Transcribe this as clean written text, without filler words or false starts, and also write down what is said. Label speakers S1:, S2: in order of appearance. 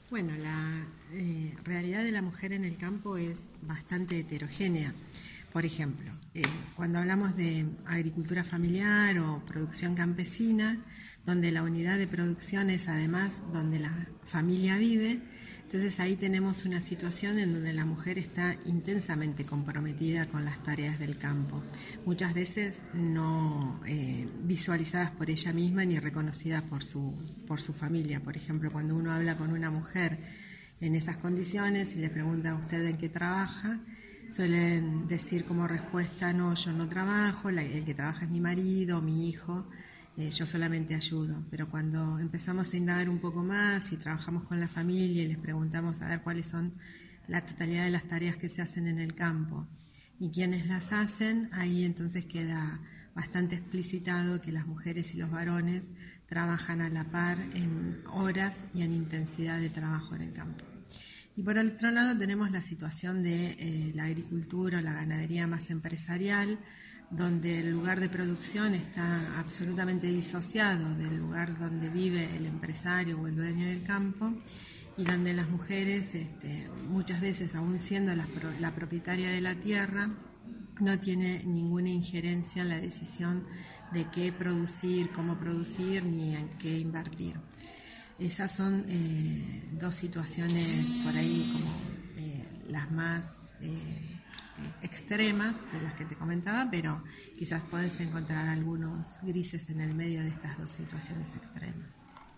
S1: Bueno, la realidad de la mujer en el campo es bastante heterogénea. Por ejemplo, cuando hablamos de agricultura familiar o producción campesina, donde la unidad de producción es además donde la familia vive, entonces ahí tenemos una situación en donde la mujer está intensamente comprometida con las tareas del campo, muchas veces no visualizadas por ella misma ni reconocidas por su familia. Por ejemplo, cuando uno habla con una mujer en esas condiciones y le pregunta a usted en qué trabaja, suelen decir como respuesta: no, yo no trabajo, el que trabaja es mi marido, mi hijo, yo solamente ayudo. Pero cuando empezamos a indagar un poco más y trabajamos con la familia y les preguntamos a ver cuáles son la totalidad de las tareas que se hacen en el campo y quiénes las hacen, ahí entonces queda bastante explicitado que las mujeres y los varones trabajan a la par en horas y en intensidad de trabajo en el campo. Y por el otro lado tenemos la situación de la agricultura o la ganadería más empresarial, donde el lugar de producción está absolutamente disociado del lugar donde vive el empresario o el dueño del campo, y donde las mujeres, muchas veces, aún siendo la propietaria de la tierra, no tiene ninguna injerencia en la decisión de qué producir, cómo producir, ni en qué invertir. Esas son dos situaciones por ahí como las más extremas de las que te comentaba, pero quizás puedes encontrar algunos grises en el medio de estas dos situaciones extremas.